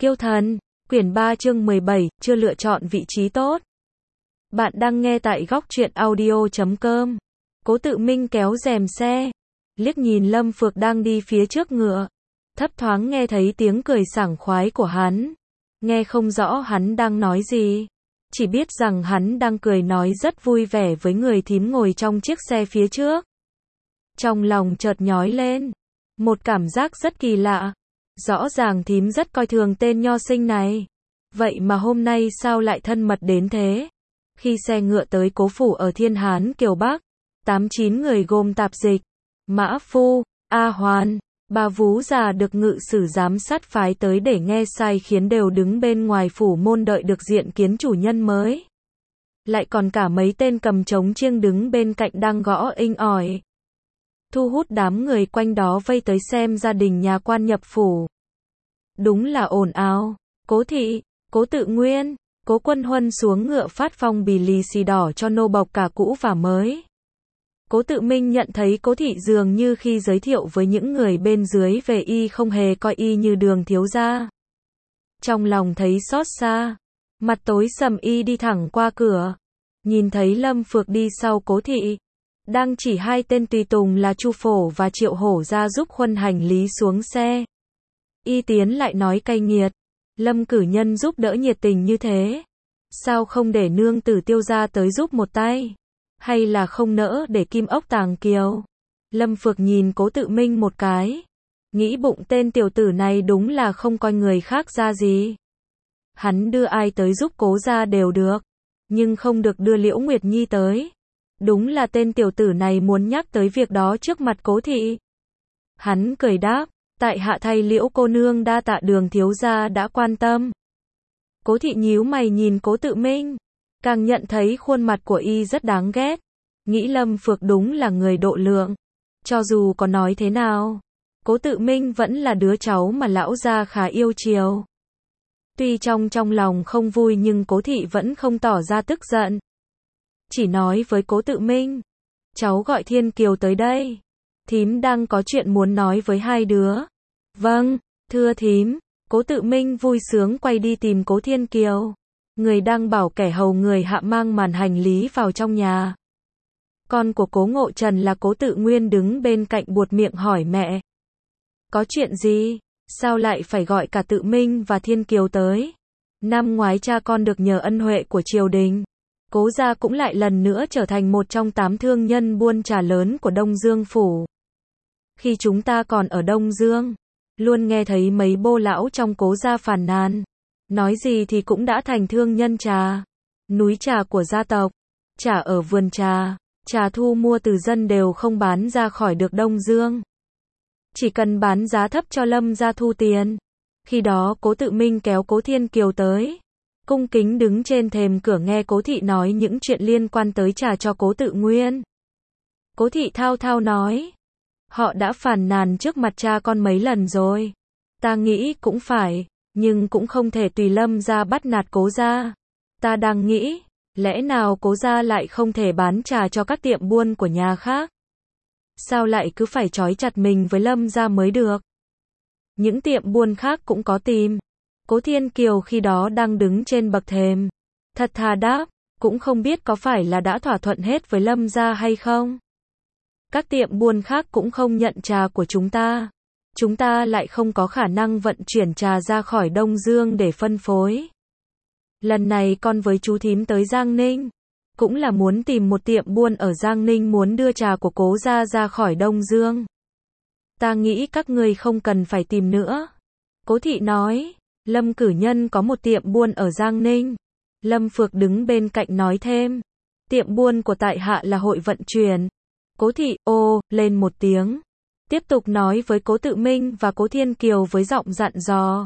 Kiêu thần, quyển 3 chương 17, chưa lựa chọn vị trí tốt. Bạn đang nghe tại góc truyện audio.com. Cố Tự Minh kéo rèm xe, liếc nhìn Lâm Phược đang đi phía trước ngựa, thấp thoáng nghe thấy tiếng cười sảng khoái của hắn. Nghe không rõ hắn đang nói gì, chỉ biết rằng hắn đang cười nói rất vui vẻ với người thím ngồi trong chiếc xe phía trước. Trong lòng chợt nhói lên, một cảm giác rất kỳ lạ. Rõ ràng thím rất coi thường tên nho sinh này, vậy mà hôm nay sao lại thân mật đến thế? Khi xe ngựa tới cố phủ ở Thiên Hán Kiều Bắc, 8-9 người gồm Tạp Dịch, Mã Phu, A Hoàn, Ba Vú già được ngự sử giám sát phái tới để nghe sai khiến đều đứng bên ngoài phủ môn đợi được diện kiến chủ nhân mới. Lại còn cả mấy tên cầm trống chiêng đứng bên cạnh đang gõ inh ỏi, thu hút đám người quanh đó vây tới xem gia đình nhà quan nhập phủ. Đúng là ồn ào. Cố thị, Cố Tự Nguyên, Cố Quân Huân xuống ngựa phát phong bì lì xì đỏ cho nô bộc cả cũ và mới. Cố Tự Minh nhận thấy Cố thị dường như khi giới thiệu với những người bên dưới về y không hề coi y như Đường thiếu gia. Trong lòng thấy xót xa, mặt tối sầm y đi thẳng qua cửa, nhìn thấy Lâm Phược đi sau Cố thị, đang chỉ hai tên tùy tùng là Chu Phổ và Triệu Hổ ra giúp khuân hành lý xuống xe. Y tiến lại nói cay nghiệt, Lâm cử nhân giúp đỡ nhiệt tình như thế, sao không để nương tử Tiêu gia tới giúp một tay, hay là không nỡ để kim ốc tàng kiều? Lâm Phược nhìn Cố Tự Minh một cái, nghĩ bụng tên tiểu tử này đúng là không coi người khác ra gì. Hắn đưa ai tới giúp Cố gia đều được, nhưng không được đưa Liễu Nguyệt Nhi tới. Đúng là tên tiểu tử này muốn nhắc tới việc đó trước mặt Cố thị. Hắn cười đáp, tại hạ thay Liễu cô nương đa tạ Đường thiếu gia đã quan tâm. Cố thị nhíu mày nhìn Cố Tự Minh, càng nhận thấy khuôn mặt của y rất đáng ghét, nghĩ Lâm Phược đúng là người độ lượng. Cho dù có nói thế nào, Cố Tự Minh vẫn là đứa cháu mà lão gia khá yêu chiều. Tuy trong lòng không vui nhưng Cố thị vẫn không tỏ ra tức giận, chỉ nói với Cố Tự Minh, cháu gọi Thiên Kiều tới đây, thím đang có chuyện muốn nói với hai đứa. Vâng, thưa thím. Cố Tự Minh vui sướng quay đi tìm Cố Thiên Kiều, người đang bảo kẻ hầu người hạ mang màn hành lý vào trong nhà. Con của Cố Ngộ Trần là Cố Tự Nguyên đứng bên cạnh buột miệng hỏi mẹ, có chuyện gì, sao lại phải gọi cả Tự Minh và Thiên Kiều tới? Năm ngoái cha con được nhờ ân huệ của triều đình, Cố gia cũng lại lần nữa trở thành một trong 8 thương nhân buôn trà lớn của Đông Dương phủ. Khi chúng ta còn ở Đông Dương, luôn nghe thấy mấy bô lão trong Cố gia phàn nàn, nói gì thì cũng đã thành thương nhân trà, núi trà của gia tộc, trà ở vườn trà, trà thu mua từ dân đều không bán ra khỏi được Đông Dương. Chỉ cần bán giá thấp cho Lâm gia thu tiền. Khi đó Cố Tự Minh kéo Cố Thiên Kiều tới, cung kính đứng trên thềm cửa nghe Cố thị nói những chuyện liên quan tới trà cho Cố Tự Nguyên. Cố thị thao thao nói, họ đã phàn nàn trước mặt cha con mấy lần rồi. Ta nghĩ cũng phải, nhưng cũng không thể tùy Lâm gia bắt nạt Cố gia. Ta đang nghĩ, lẽ nào Cố gia lại không thể bán trà cho các tiệm buôn của nhà khác? Sao lại cứ phải trói chặt mình với Lâm gia mới được? Những tiệm buôn khác cũng có tìm. Cố Thiên Kiều khi đó đang đứng trên bậc thềm, thật thà đáp, cũng không biết có phải là đã thỏa thuận hết với Lâm gia hay không. Các tiệm buôn khác cũng không nhận trà của chúng ta lại không có khả năng vận chuyển trà ra khỏi Đông Dương để phân phối. Lần này con với chú thím tới Giang Ninh, cũng là muốn tìm một tiệm buôn ở Giang Ninh muốn đưa trà của Cố gia ra khỏi Đông Dương. Ta nghĩ các người không cần phải tìm nữa. Cố thị nói, Lâm cử nhân có một tiệm buôn ở Giang Ninh. Lâm Phược đứng bên cạnh nói thêm, tiệm buôn của tại hạ là Hội Vận Chuyển. Cố thị lên một tiếng, tiếp tục nói với Cố Tự Minh và Cố Thiên Kiều với giọng dặn dò.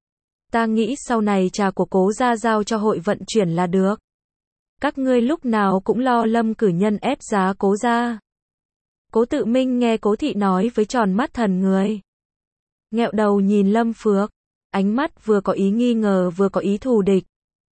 Ta nghĩ sau này trà của Cố gia giao cho Hội Vận Chuyển là được. Các ngươi lúc nào cũng lo Lâm cử nhân ép giá Cố gia. Cố Tự Minh nghe Cố thị nói với tròn mắt thần người. Nghẹo đầu nhìn Lâm Phược, ánh mắt vừa có ý nghi ngờ vừa có ý thù địch.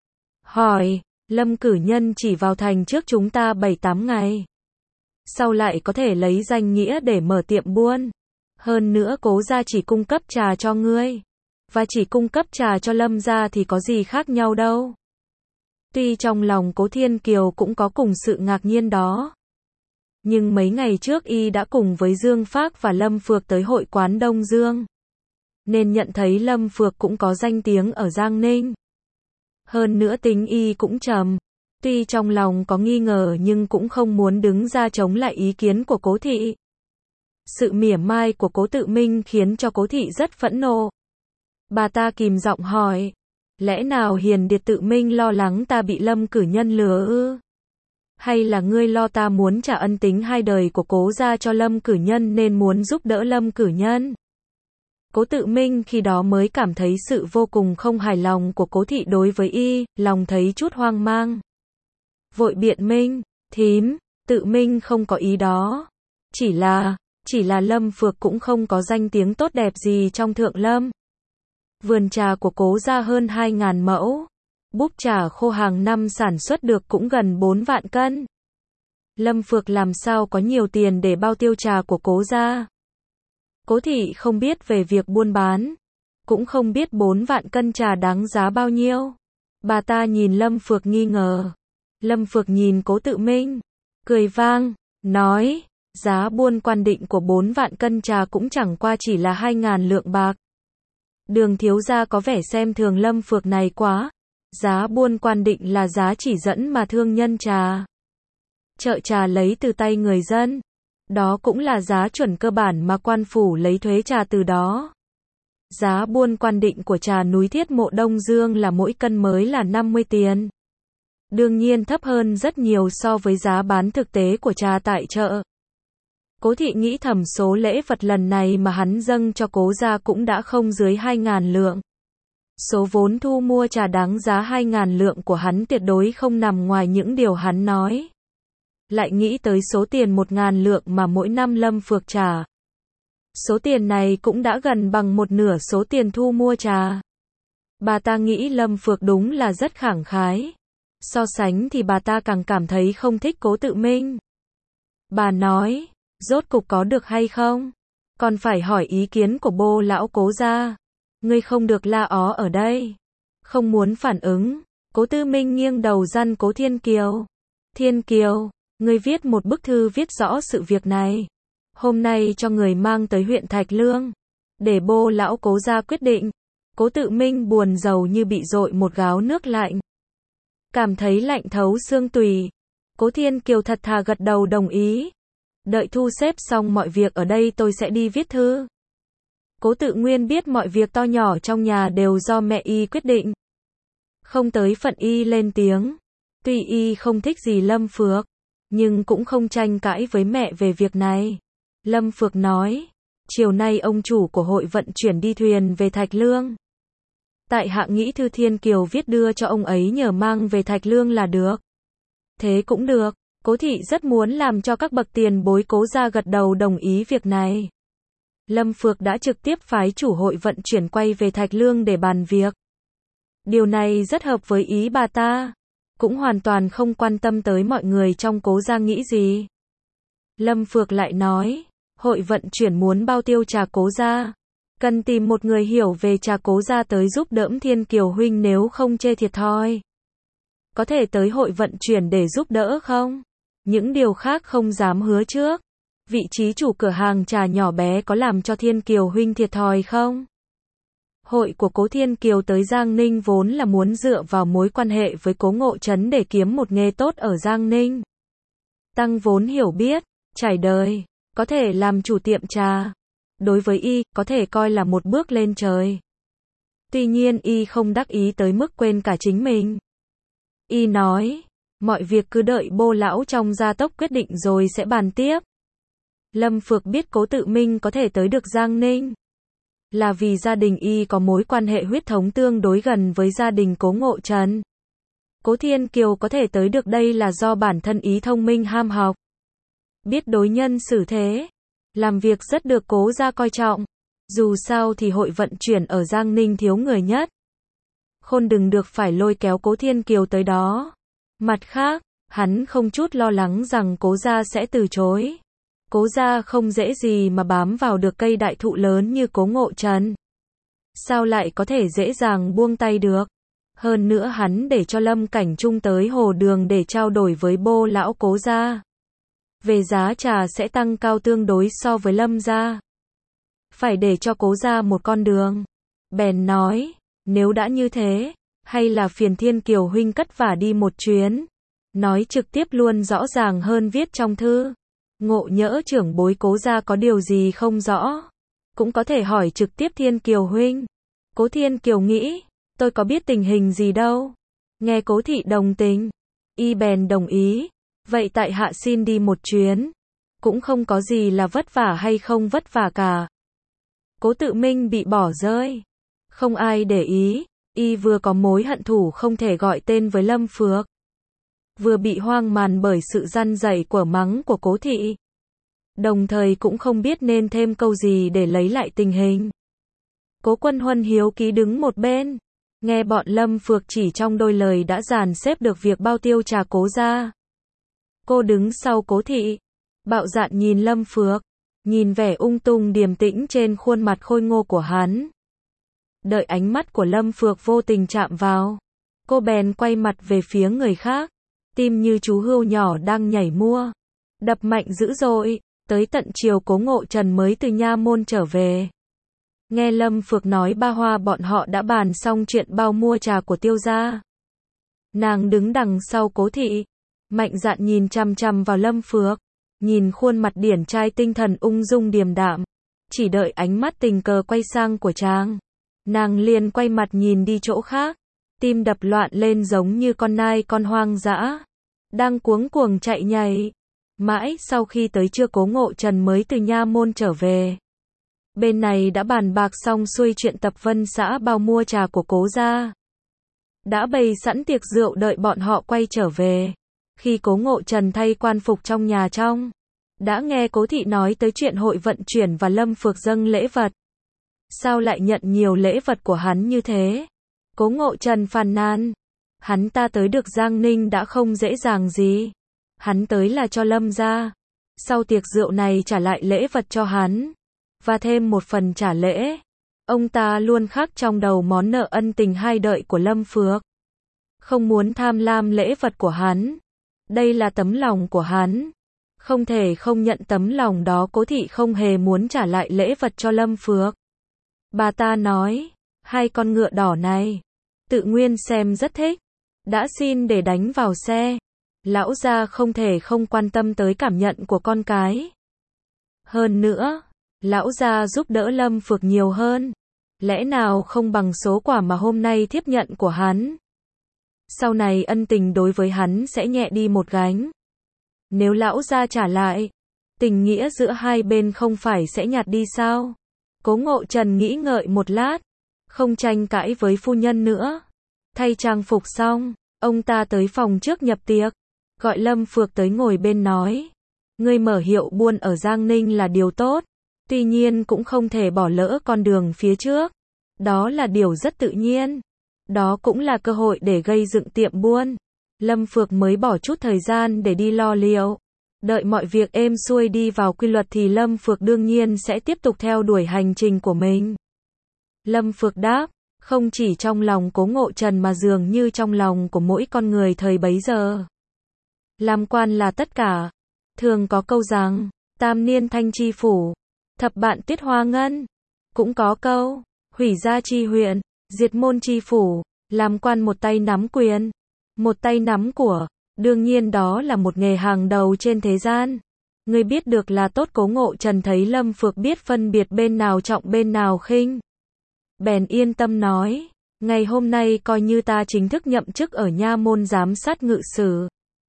Hỏi, Lâm cử nhân chỉ vào thành trước chúng ta 7-8 ngày. Sao lại có thể lấy danh nghĩa để mở tiệm buôn? Hơn nữa Cố gia chỉ cung cấp trà cho ngươi. và chỉ cung cấp trà cho Lâm gia thì có gì khác nhau đâu. Tuy trong lòng Cố Thiên Kiều cũng có cùng sự ngạc nhiên đó. Nhưng mấy ngày trước y đã cùng với Dương Phác và Lâm Phược tới hội quán Đông Dương. Nên nhận thấy Lâm Phược cũng có danh tiếng ở Giang Ninh. Hơn nữa tính y cũng trầm. Tuy trong lòng có nghi ngờ nhưng cũng không muốn đứng ra chống lại ý kiến của Cố thị. Sự mỉa mai của Cố Tự Minh khiến cho Cố thị rất phẫn nộ. Bà ta kìm giọng hỏi. Lẽ nào Hiền Điệt Tự Minh lo lắng ta bị Lâm cử nhân lừa ư? Hay là ngươi lo ta muốn trả ân tính hai đời của Cố gia cho Lâm cử nhân nên muốn giúp đỡ Lâm cử nhân? Cố Tự Minh khi đó mới cảm thấy sự vô cùng không hài lòng của Cố thị đối với y, lòng thấy chút hoang mang. Vội biện minh, thím, Tự Minh không có ý đó. Chỉ là Lâm Phược cũng không có danh tiếng tốt đẹp gì trong Thượng Lâm. Vườn trà của Cố gia hơn 2.000 mẫu. Búp trà khô hàng năm sản xuất được cũng gần 4 vạn cân. Lâm Phược làm sao có nhiều tiền để bao tiêu trà của Cố gia. Cố thị không biết về việc buôn bán. Cũng không biết 4 vạn cân trà đáng giá bao nhiêu. Bà ta nhìn Lâm Phược nghi ngờ. Lâm Phược nhìn Cố Tự Minh. Cười vang, nói. Giá buôn quan định của 4 vạn cân trà cũng chẳng qua chỉ là 2.000 lượng bạc. Đường thiếu gia có vẻ xem thường Lâm Phược này quá. Giá buôn quan định là giá chỉ dẫn mà thương nhân trà. Chợ trà lấy từ tay người dân. Đó cũng là giá chuẩn cơ bản mà quan phủ lấy thuế trà từ đó. Giá buôn quan định của trà núi Thiết Mộ Đông Dương là mỗi cân mới là 50 tiền. Đương nhiên thấp hơn rất nhiều so với giá bán thực tế của trà tại chợ. Cố thị nghĩ thầm số lễ vật lần này mà hắn dâng cho Cố gia cũng đã không dưới 2.000 lượng. Số vốn thu mua trà đáng giá 2.000 lượng của hắn tuyệt đối không nằm ngoài những điều hắn nói. Lại nghĩ tới số tiền 1.000 lượng mà mỗi năm Lâm Phược trả. Số tiền này cũng đã gần bằng một nửa số tiền thu mua trà. Bà ta nghĩ Lâm Phược đúng là rất khẳng khái. So sánh thì bà ta càng cảm thấy không thích Cố Tự Minh. Bà nói, rốt cục có được hay không? Còn phải hỏi ý kiến của bô lão Cố gia. Ngươi không được la ó ở đây. Không muốn phản ứng. Cố Tự Minh nghiêng đầu dăn Cố Thiên Kiều. Thiên Kiều, ngươi viết một bức thư viết rõ sự việc này. Hôm nay cho người mang tới huyện Thạch Lương. Để bô lão Cố gia quyết định. Cố Tự Minh buồn rầu như bị dội một gáo nước lạnh. Cảm thấy lạnh thấu xương tủy. Cố Thiên Kiều thật thà gật đầu đồng ý. Đợi thu xếp xong mọi việc ở đây tôi sẽ đi viết thư. Cố Tự Nguyên biết mọi việc to nhỏ trong nhà đều do mẹ y quyết định. Không tới phận y lên tiếng. Tuy y không thích gì Lâm Phược, nhưng cũng không tranh cãi với mẹ về việc này. Lâm Phược nói, chiều nay ông chủ của hội vận chuyển đi thuyền về Thạch Lương. Tại hạ nghĩ thư Thiên Kiều viết đưa cho ông ấy nhờ mang về Thạch Lương là được. Thế cũng được. Cố thị rất muốn làm cho các bậc tiền bối Cố gia gật đầu đồng ý việc này. Lâm Phược đã trực tiếp phái chủ hội vận chuyển quay về Thạch Lương để bàn việc. Điều này rất hợp với ý bà ta. Cũng hoàn toàn không quan tâm tới mọi người trong Cố gia nghĩ gì. Lâm Phược lại nói, hội vận chuyển muốn bao tiêu trà Cố gia. Cần tìm một người hiểu về trà Cố gia tới giúp đỡ Thiên Kiều huynh nếu không chê thiệt thòi. Có thể tới hội vận chuyển để giúp đỡ không? Những điều khác không dám hứa trước. Vị trí chủ cửa hàng trà nhỏ bé có làm cho Thiên Kiều huynh thiệt thòi không? Hội của Cố Thiên Kiều tới Giang Ninh vốn là muốn dựa vào mối quan hệ với Cố Ngộ Trấn để kiếm một nghề tốt ở Giang Ninh. Tăng vốn hiểu biết, trải đời, có thể làm chủ tiệm trà. Đối với y, có thể coi là một bước lên trời. Tuy nhiên y không đắc ý tới mức quên cả chính mình. Y nói, mọi việc cứ đợi bô lão trong gia tốc quyết định rồi sẽ bàn tiếp. Lâm Phược biết Cố Tự Minh có thể tới được Giang Ninh. Là vì gia đình y có mối quan hệ huyết thống tương đối gần với gia đình Cố Ngộ Trấn. Cố Thiên Kiều có thể tới được đây là do bản thân ý thông minh ham học. Biết đối nhân xử thế. Làm việc rất được Cố gia coi trọng. Dù sao thì hội vận chuyển ở Giang Ninh thiếu người nhất. Khôn đừng được phải lôi kéo Cố Thiên Kiều tới đó. Mặt khác, hắn không chút lo lắng rằng Cố gia sẽ từ chối. Cố gia không dễ gì mà bám vào được cây đại thụ lớn như Cố Ngộ Trấn. Sao lại có thể dễ dàng buông tay được? Hơn nữa hắn để cho Lâm Cảnh Trung tới Hồ Đường để trao đổi với Bô lão Cố gia. Về giá trà sẽ tăng cao tương đối so với Lâm gia. Phải để cho Cố gia một con đường. Bèn nói, nếu đã như thế, hay là phiền Thiên Kiều huynh cất vả đi một chuyến. Nói trực tiếp luôn rõ ràng hơn viết trong thư. Ngộ nhỡ trưởng bối Cố gia có điều gì không rõ, cũng có thể hỏi trực tiếp Thiên Kiều huynh. Cố Thiên Kiều nghĩ, tôi có biết tình hình gì đâu. Nghe Cố thị đồng tình, y bèn đồng ý. Vậy tại hạ xin đi một chuyến. Cũng không có gì là vất vả hay không vất vả cả. Cố Tự Minh bị bỏ rơi. Không ai để ý, y vừa có mối hận thù không thể gọi tên với Lâm Phước. Vừa bị hoang màn bởi sự răn dạy của mắng của Cố thị. Đồng thời cũng không biết nên thêm câu gì để lấy lại tình hình. Cố Quân Huân hiếu kỳ đứng một bên. Nghe bọn Lâm Phước chỉ trong đôi lời đã dàn xếp được việc bao tiêu trà Cố gia. Cô đứng sau Cố thị. Bạo dạn nhìn Lâm Phước. Nhìn vẻ ung dung điềm tĩnh trên khuôn mặt khôi ngô của hắn. Đợi ánh mắt của Lâm Phước vô tình chạm vào. Cô bèn quay mặt về phía người khác. Tim như chú hươu nhỏ đang nhảy mua. Đập mạnh dữ dội. Tới tận chiều Cố Ngộ Trần mới từ nha môn trở về. Nghe Lâm Phước nói Ba Hoa bọn họ đã bàn xong chuyện bao mua trà của Tiêu gia. Nàng đứng đằng sau Cố thị. Mạnh dạn nhìn chằm chằm vào Lâm Phước. Nhìn khuôn mặt điển trai tinh thần ung dung điềm đạm. Chỉ đợi ánh mắt tình cờ quay sang của chàng. Nàng liền quay mặt nhìn đi chỗ khác. Tim đập loạn lên giống như con nai con hoang dã. Đang cuống cuồng chạy nhảy. Mãi sau khi tới trưa Cố Ngộ Trần mới từ nha môn trở về. Bên này đã bàn bạc xong xuôi chuyện tập Vân xã bao mua trà của Cố gia. Đã bày sẵn tiệc rượu đợi bọn họ quay trở về. Khi Cố Ngộ Trần thay quan phục trong nhà trong, đã nghe Cố thị nói tới chuyện hội vận chuyển và Lâm Phước dâng lễ vật. Sao lại nhận nhiều lễ vật của hắn như thế? Cố Ngộ Trần phàn nàn. Hắn ta tới được Giang Ninh đã không dễ dàng gì. Hắn tới là cho Lâm gia. Sau tiệc rượu này trả lại lễ vật cho hắn. Và thêm một phần trả lễ. Ông ta luôn khắc trong đầu món nợ ân tình hai đợi của Lâm Phước. Không muốn tham lam lễ vật của hắn. Đây là tấm lòng của hắn. Không thể không nhận tấm lòng đó. Cố thị không hề muốn trả lại lễ vật cho Lâm Phước. Bà ta nói, hai con ngựa đỏ này, tự nguyên xem rất thích. Đã xin để đánh vào xe. Lão gia không thể không quan tâm tới cảm nhận của con cái. Hơn nữa, lão gia giúp đỡ Lâm Phước nhiều hơn. Lẽ nào không bằng số quả mà hôm nay thiếp nhận của hắn. Sau này ân tình đối với hắn sẽ nhẹ đi một gánh. Nếu lão gia trả lại, tình nghĩa giữa hai bên không phải sẽ nhạt đi sao? Cố Ngộ Trần nghĩ ngợi một lát, không tranh cãi với phu nhân nữa. Thay trang phục xong, ông ta tới phòng trước nhập tiệc, gọi Lâm Phước tới ngồi bên nói. Ngươi mở hiệu buôn ở Giang Ninh là điều tốt, tuy nhiên cũng không thể bỏ lỡ con đường phía trước. Đó là điều rất tự nhiên. Đó cũng là cơ hội để gây dựng tiệm buôn. Lâm Phước mới bỏ chút thời gian để đi lo liệu. Đợi mọi việc êm xuôi đi vào quy luật thì Lâm Phước đương nhiên sẽ tiếp tục theo đuổi hành trình của mình. Lâm Phước đáp, không chỉ trong lòng Cố Ngộ Trần mà dường như trong lòng của mỗi con người thời bấy giờ. Làm quan là tất cả. Thường có câu rằng, tam niên thanh chi phủ, thập bạn tiết hoa ngân. Cũng có câu, hủy gia chi huyện, diệt môn chi phủ. Làm quan một tay nắm quyền, một tay nắm của. Đương nhiên đó là một nghề hàng đầu trên thế gian. Người biết được là tốt. Cố Ngộ Trần thấy Lâm Phước biết phân biệt bên nào trọng bên nào khinh. Bèn yên tâm nói, ngày hôm nay coi như ta chính thức nhậm chức ở nha môn giám sát ngự sử.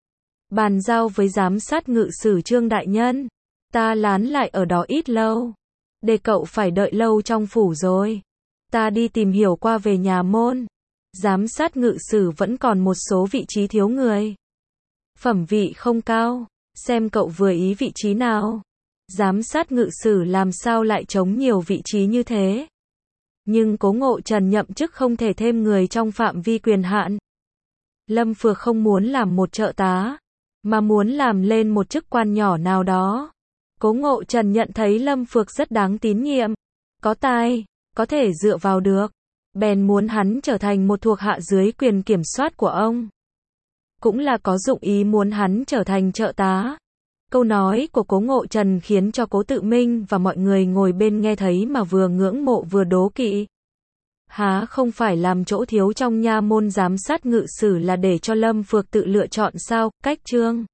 Bàn giao với giám sát ngự sử Trương đại nhân. Ta lán lại ở đó ít lâu. Để cậu phải đợi lâu trong phủ rồi. Ta đi tìm hiểu qua về nhà môn. Giám sát ngự sử vẫn còn một số vị trí thiếu người. Phẩm vị không cao. Xem cậu vừa ý vị trí nào. Giám sát ngự sử làm sao lại trống nhiều vị trí như thế. Nhưng Cố Ngộ Trần nhậm chức không thể thêm người trong phạm vi quyền hạn. Lâm Phước không muốn làm một trợ tá, mà muốn làm lên một chức quan nhỏ nào đó. Cố Ngộ Trần nhận thấy Lâm Phước rất đáng tín nhiệm, có tài, có thể dựa vào được. Bèn muốn hắn trở thành một thuộc hạ dưới quyền kiểm soát của ông. Cũng là có dụng ý muốn hắn trở thành trợ tá. Câu nói của Cố Ngộ Trần khiến cho Cố Tự Minh và mọi người ngồi bên nghe thấy mà vừa ngưỡng mộ vừa đố kỵ. Há không phải làm chỗ thiếu trong nha môn giám sát ngự sử là để cho Lâm Phược tự lựa chọn sao? Cách chương